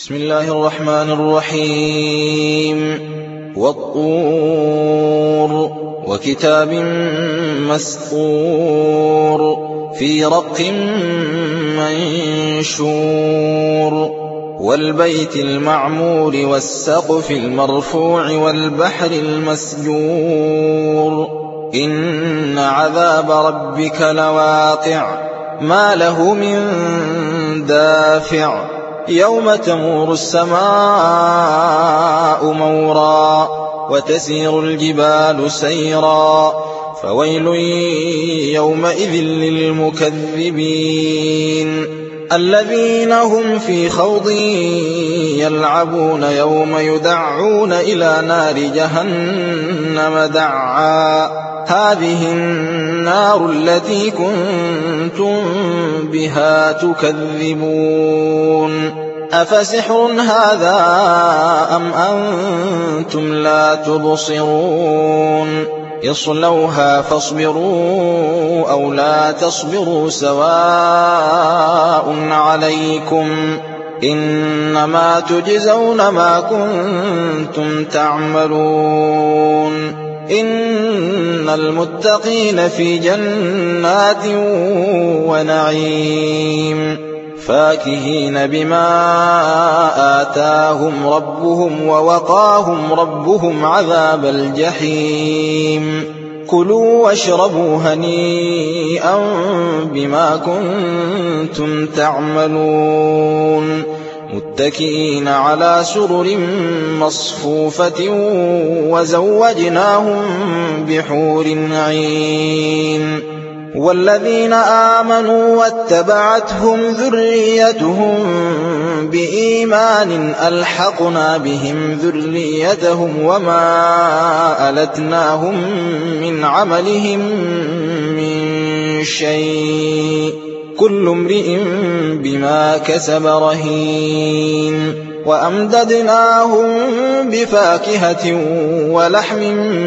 بسم الله الرحمن الرحيم والطور وكتاب مسطور في رق منشور والبيت المعمور والسقف المرفوع والبحر المسجور إن عذاب ربك لواقع ما له من دافع يوم تمور السماء مورا وتسير الجبال سيرا فويل يومئذ للمكذبين الذين هم في خوض يلعبون يوم يدعون إلى نار جهنم دعا هذه النار التي كنتم بها تكذبون أفسحر هذا أم أنتم لا تبصرون اصلوها فاصبروا أو لا تصبروا سواء عليكم إنما تجزون ما كنتم تعملون إن المتقين في جنات ونعيم فاكهين بما آتاهم ربهم ووقاهم ربهم عذاب الجحيم كلوا واشربوا هنيئا بما كنتم تعملون متكئين على سرر مصفوفة وزوجناهم بحور عين والذين آمنوا واتبعتهم ذريتهم بإيمان ألحقنا بهم ذريتهم وما ألتناهم من عملهم من شيء كل امرئ بما كسب رهين وأمددناهم بفاكهة ولحم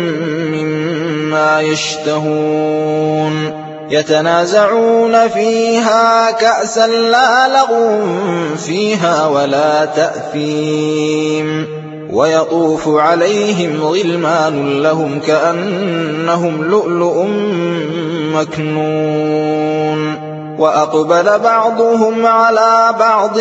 مما يشتهون يتنازعون فيها كأسا لا لغو فيها ولا تأثيم ويطوف عليهم غلمان لهم كأنهم لؤلؤ مكنون وأقبل بعضهم على بعض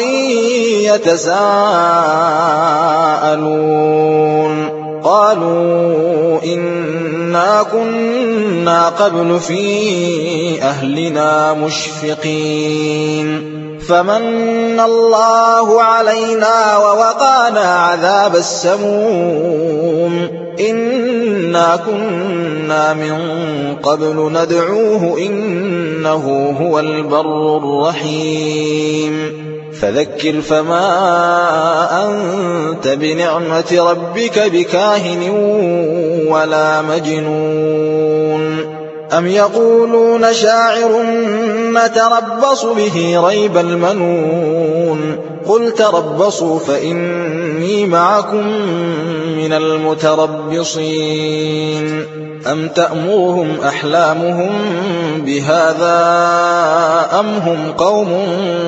يتساءلون قالوا إنا كنا قبل في أهلنا مشفقين فمن الله علينا ووقانا عذاب السموم إنا كنا من قبل ندعوه إنه هو البر الرحيم فذكر فما أنت بنعمة ربك بكاهن ولا مجنون أم يقولون شاعر نتربص به ريب المنون قل تربصوا فإني معكم من المتربصين أم تأمرهم أحلامهم بهذا أم هم قوم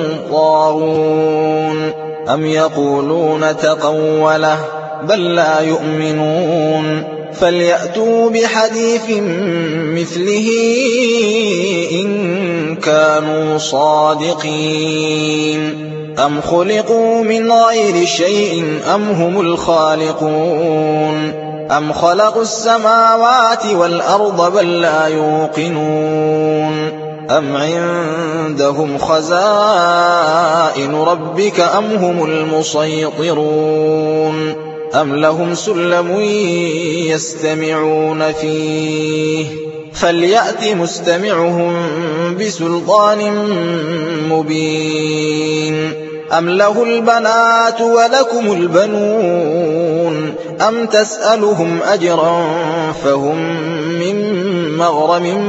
طاغون أم يقولون تقوله بل لا يؤمنون فليأتوا بحديث مثله إن كانوا صادقين أم خلقوا من غير شيء أم هم الخالقون أم خلقوا السماوات والأرض بل لا يوقنون أم عندهم خزائن ربك أم هم المسيطرون أم لهم سلم يستمعون فيه فليأت مستمعهم بسلطان مبين أم له البنات ولكم البنون أم تسألهم أجرا فهم من مغرم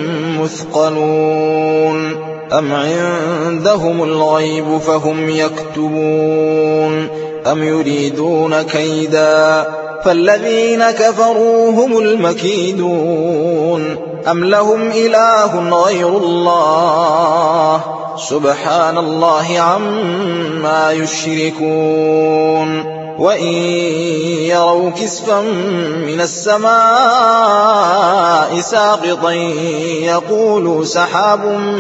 مثقلون أم عندهم الغيب فهم يكتبون أم يريدون كيدا فالذين كفروا هم المكيدون أم لهم إله غير الله سبحان الله عما يشركون وإن يروا كسفا من السماء ساقطا يقولوا سحاب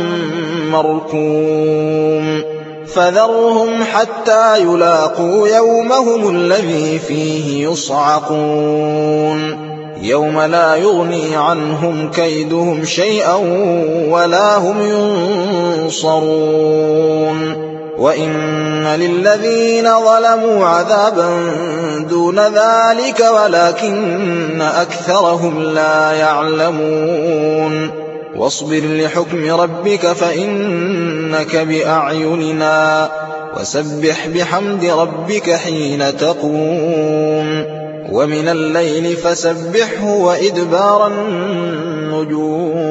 مركوم فذرهم حتى يلاقوا يومهم الذي فيه يصعقون يوم لا يغني عنهم كيدهم شيئا ولا هم ينصرون وإن للذين ظلموا عذابا دون ذلك ولكن أكثرهم لا يعلمون واصبر لحكم ربك فإنك بأعيننا وسبح بحمد ربك حين تقوم ومن الليل فسبحه وإدبار النجوم